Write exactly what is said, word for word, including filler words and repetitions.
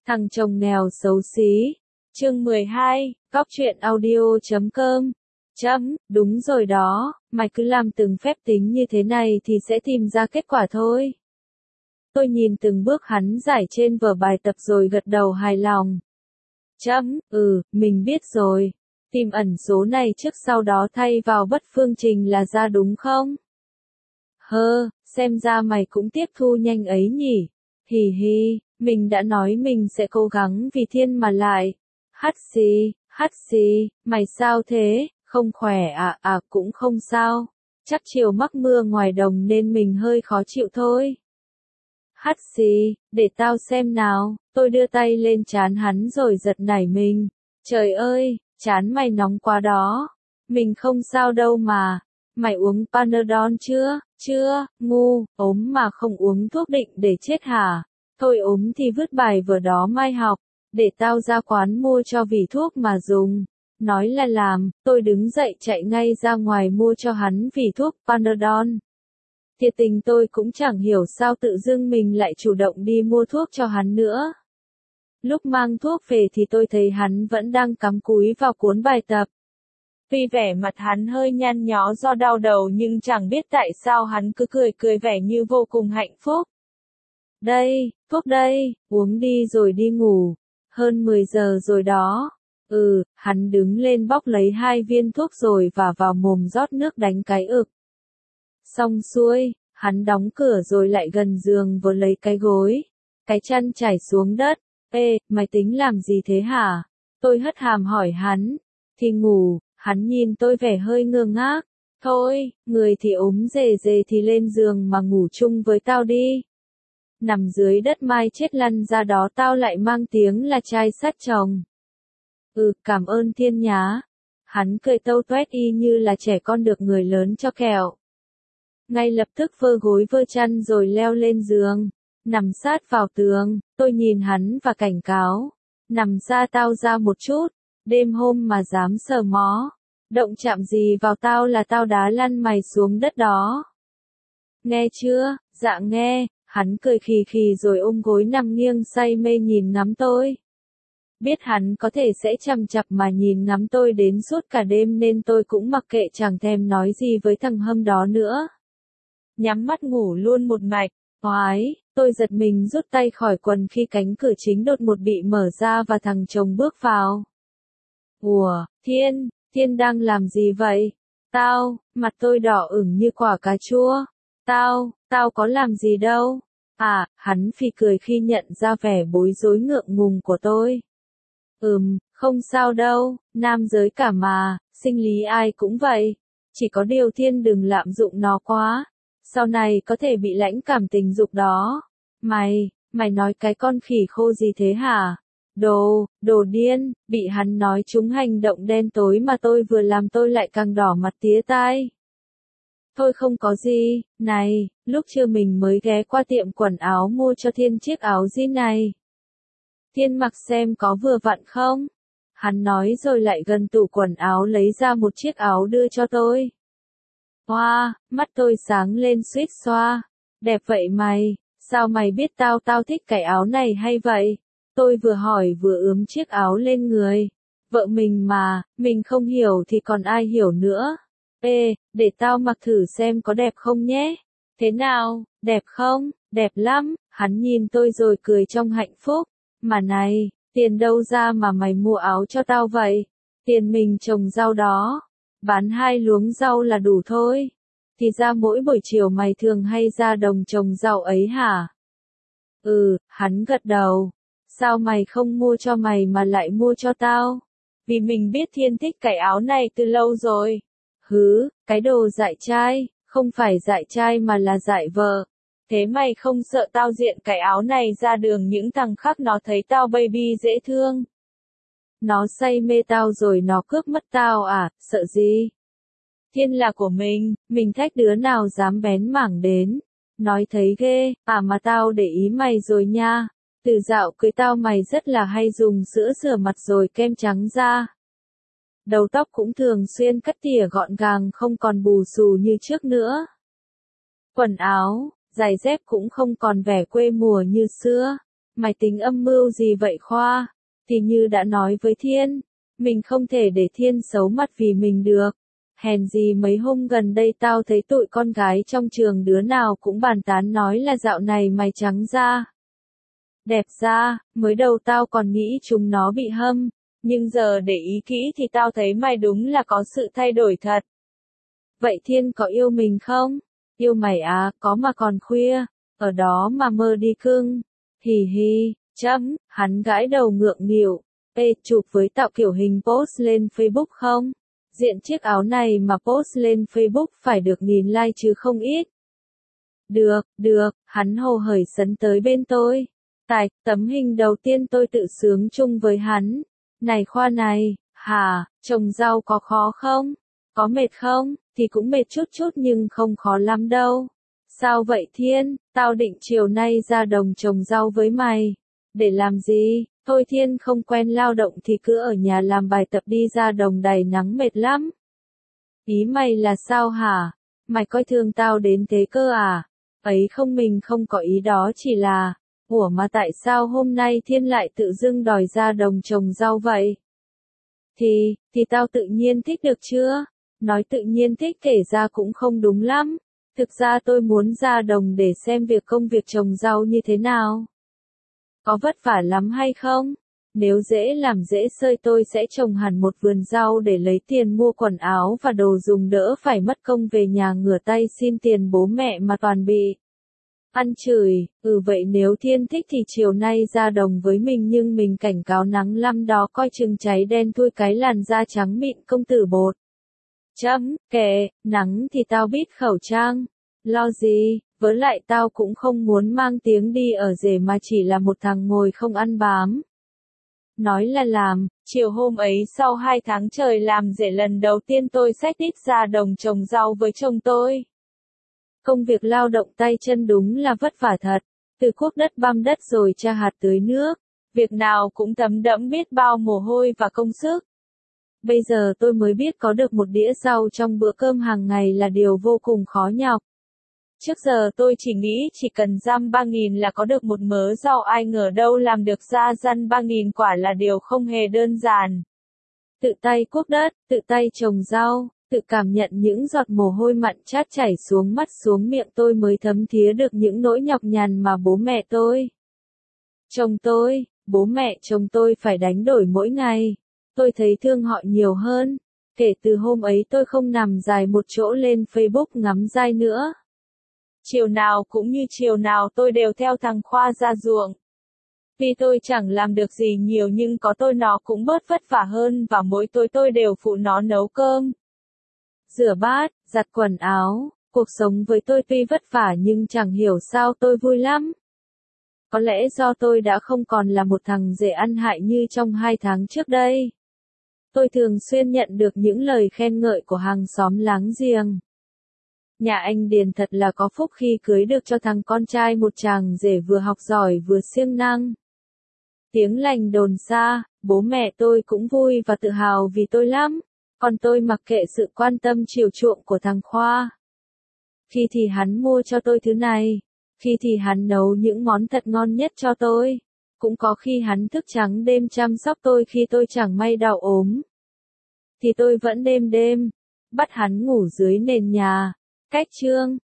Thằng chồng nghèo xấu xí. Chương mười hai, Cóc truyện audio chấm com. Chấm, đúng rồi đó, mày cứ làm từng phép tính như thế này thì sẽ tìm ra kết quả thôi. Tôi nhìn từng bước hắn giải trên vở bài tập rồi gật đầu hài lòng. Chấm, ừ, mình biết rồi. Tìm ẩn số này trước sau đó thay vào bất phương trình là ra đúng không? Hơ, xem ra mày cũng tiếp thu nhanh ấy nhỉ. Hì hì, mình đã nói mình sẽ cố gắng vì Thiên mà lại. Hắt xì, hắt xì, mày sao thế, không khỏe à, à cũng không sao. Chắc chiều mắc mưa ngoài đồng nên mình hơi khó chịu thôi. Hắt xì, để tao xem nào, tôi đưa tay lên trán hắn rồi giật nảy mình. Trời ơi, trán mày nóng quá đó. Mình không sao đâu mà. Mày uống Panadol chưa? Chưa, ngu, ốm mà không uống thuốc định để chết hả? Thôi ốm thì vứt bài vở đó mai học, để tao ra quán mua cho vỉ thuốc mà dùng. Nói là làm, tôi đứng dậy chạy ngay ra ngoài mua cho hắn vỉ thuốc Panadol. Thiệt tình tôi cũng chẳng hiểu sao tự dưng mình lại chủ động đi mua thuốc cho hắn nữa. Lúc mang thuốc về thì tôi thấy hắn vẫn đang cắm cúi vào cuốn bài tập. Tuy vẻ mặt hắn hơi nhăn nhó do đau đầu nhưng chẳng biết tại sao hắn cứ cười cười vẻ như vô cùng hạnh phúc. Đây, thuốc đây, uống đi rồi đi ngủ. Hơn mười giờ rồi đó. Ừ, hắn đứng lên bóc lấy hai viên thuốc rồi và vào mồm rót nước đánh cái ực. Xong xuôi, hắn đóng cửa rồi lại gần giường vừa lấy cái gối. Cái chăn trải xuống đất. Ê, mày tính làm gì thế hả? Tôi hất hàm hỏi hắn. Thì ngủ, hắn nhìn tôi vẻ hơi ngơ ngác. Thôi, người thì ốm rề rề thì lên giường mà ngủ chung với tao đi. Nằm dưới đất mai chết lăn ra đó tao lại mang tiếng là trai sát chồng. Ừ, cảm ơn Thiên nhá. Hắn cười tâu toét y như là trẻ con được người lớn cho kẹo. Ngay lập tức vơ gối vơ chăn rồi leo lên giường. Nằm sát vào tường, tôi nhìn hắn và cảnh cáo. Nằm xa tao ra một chút, đêm hôm mà dám sờ mó. Động chạm gì vào tao là tao đá lăn mày xuống đất đó. Nghe chưa? Dạ nghe. Hắn cười khì khì rồi ôm gối nằm nghiêng say mê nhìn ngắm tôi. Biết hắn có thể sẽ chằm chặp mà nhìn ngắm tôi đến suốt cả đêm nên tôi cũng mặc kệ chẳng thèm nói gì với thằng hâm đó nữa. Nhắm mắt ngủ luôn một mạch. Oái, tôi giật mình rút tay khỏi quần khi cánh cửa chính đột ngột bị mở ra và thằng chồng bước vào. Ủa, Thiên, Thiên đang làm gì vậy? Tao, mặt tôi đỏ ửng như quả cà chua. Tao, tao có làm gì đâu. À, hắn phì cười khi nhận ra vẻ bối rối ngượng ngùng của tôi. Ừm, không sao đâu, nam giới cả mà, sinh lý ai cũng vậy. Chỉ có điều Thiên đừng lạm dụng nó quá. Sau này có thể bị lãnh cảm tình dục đó. Mày, mày nói cái con khỉ khô gì thế hả? Đồ, đồ điên, bị hắn nói trúng hành động đen tối mà tôi vừa làm tôi lại càng đỏ mặt tía tai. Thôi không có gì, này, lúc trưa mình mới ghé qua tiệm quần áo mua cho Thiên chiếc áo jean này. Thiên mặc xem có vừa vặn không? Hắn nói rồi lại gần tủ quần áo lấy ra một chiếc áo đưa cho tôi. Hoa, wow, mắt tôi sáng lên suýt xoa. Đẹp vậy mày, sao mày biết tao tao thích cái áo này hay vậy? Tôi vừa hỏi vừa ướm chiếc áo lên người. Vợ mình mà, mình không hiểu thì còn ai hiểu nữa. Ê, để tao mặc thử xem có đẹp không nhé. Thế nào, đẹp không? Đẹp lắm. Hắn nhìn tôi rồi cười trong hạnh phúc. Mà này, tiền đâu ra mà mày mua áo cho tao vậy? Tiền mình trồng rau đó. Bán hai luống rau là đủ thôi. Thì ra mỗi buổi chiều mày thường hay ra đồng trồng rau ấy hả? Ừ, hắn gật đầu. Sao mày không mua cho mày mà lại mua cho tao? Vì mình biết Thiên thích cái áo này từ lâu rồi. Hứ, cái đồ dại trai, không phải dại trai mà là dại vợ. Thế mày không sợ tao diện cái áo này ra đường những thằng khác nó thấy tao baby dễ thương? Nó say mê tao rồi nó cướp mất tao à, sợ gì? Thiên là của mình, mình thách đứa nào dám bén mảng đến. Nói thấy ghê, à mà tao để ý mày rồi nha. Từ dạo cưới tao mày rất là hay dùng sữa rửa mặt rồi kem trắng da. Đầu tóc cũng thường xuyên cắt tỉa gọn gàng không còn bù xù như trước nữa. Quần áo, giày dép cũng không còn vẻ quê mùa như xưa. Mày tính âm mưu gì vậy Khoa? Thì như đã nói với Thiên, mình không thể để Thiên xấu mặt vì mình được. Hèn gì mấy hôm gần đây tao thấy tụi con gái trong trường đứa nào cũng bàn tán nói là dạo này mày trắng da, đẹp da, mới đầu tao còn nghĩ chúng nó bị hâm, nhưng giờ để ý kỹ thì tao thấy mày đúng là có sự thay đổi thật. Vậy Thiên có yêu mình không? Yêu mày à, có mà còn khuya, ở đó mà mơ đi cưng. Hì hì, chấm, hắn gãi đầu ngượng nghịu. Ê, chụp với tạo kiểu hình post lên Facebook không? Diện chiếc áo này mà post lên Facebook phải được nghìn like chứ không ít. Được, được, hắn hồ hởi sấn tới bên tôi. Tại, tấm hình đầu tiên tôi tự sướng chung với hắn. Này Khoa này, hả, trồng rau có khó không? Có mệt không? Thì cũng mệt chút chút nhưng không khó lắm đâu. Sao vậy Thiên, tao định chiều nay ra đồng trồng rau với mày. Để làm gì? Thôi Thiên không quen lao động thì cứ ở nhà làm bài tập đi ra đồng đầy nắng mệt lắm. Ý mày là sao hả? Mày coi thường tao đến thế cơ à? Ấy không mình không có ý đó chỉ là, ủa mà tại sao hôm nay Thiên lại tự dưng đòi ra đồng trồng rau vậy? Thì, thì tao tự nhiên thích được chưa? Nói tự nhiên thích kể ra cũng không đúng lắm. Thực ra tôi muốn ra đồng để xem việc công việc trồng rau như thế nào. Có vất vả lắm hay không? Nếu dễ làm dễ sơi tôi sẽ trồng hẳn một vườn rau để lấy tiền mua quần áo và đồ dùng đỡ phải mất công về nhà ngửa tay xin tiền bố mẹ mà toàn bị ăn chửi. Ừ vậy nếu Thiên thích thì chiều nay ra đồng với mình nhưng mình cảnh cáo nắng lăm đó coi chừng cháy đen thui cái làn da trắng mịn công tử bột. Chấm, kệ, nắng thì tao biết khẩu trang. Lo gì, với lại tao cũng không muốn mang tiếng đi ở rể mà chỉ là một thằng ngồi không ăn bám. Nói là làm, chiều hôm ấy sau hai tháng trời làm rể lần đầu tiên tôi xách đít ra đồng trồng rau với chồng tôi. Công việc lao động tay chân đúng là vất vả thật, từ cuốc đất băm đất rồi tra hạt tưới nước, việc nào cũng thấm đẫm biết bao mồ hôi và công sức. Bây giờ tôi mới biết có được một đĩa rau trong bữa cơm hàng ngày là điều vô cùng khó nhọc. Trước giờ tôi chỉ nghĩ chỉ cần dăm ba nghìn là có được một mớ rau, ai ngờ đâu làm được ra dăm ba nghìn quả là điều không hề đơn giản. Tự tay cuốc đất, tự tay trồng rau, tự cảm nhận những giọt mồ hôi mặn chát chảy xuống mắt xuống miệng tôi mới thấm thía được những nỗi nhọc nhằn mà bố mẹ tôi, chồng tôi, bố mẹ chồng tôi phải đánh đổi mỗi ngày. Tôi thấy thương họ nhiều hơn. Kể từ hôm ấy tôi không nằm dài một chỗ lên Facebook ngắm dai nữa. Chiều nào cũng như chiều nào tôi đều theo thằng Khoa ra ruộng. Vì tôi chẳng làm được gì nhiều nhưng có tôi nó cũng bớt vất vả hơn và mỗi tối tôi đều phụ nó nấu cơm, rửa bát, giặt quần áo. Cuộc sống với tôi tuy vất vả nhưng chẳng hiểu sao tôi vui lắm. Có lẽ do tôi đã không còn là một thằng rể ăn hại như trong hai tháng trước đây. Tôi thường xuyên nhận được những lời khen ngợi của hàng xóm láng giềng. Nhà anh Điền thật là có phúc khi cưới được cho thằng con trai một chàng rể vừa học giỏi vừa siêng năng. Tiếng lành đồn xa, bố mẹ tôi cũng vui và tự hào vì tôi lắm. Còn tôi mặc kệ sự quan tâm chiều chuộng của thằng Khoa. Khi thì hắn mua cho tôi thứ này, khi thì hắn nấu những món thật ngon nhất cho tôi. Cũng có khi hắn thức trắng đêm chăm sóc tôi khi tôi chẳng may đau ốm. Thì tôi vẫn đêm đêm, bắt hắn ngủ dưới nền nhà. Cách chương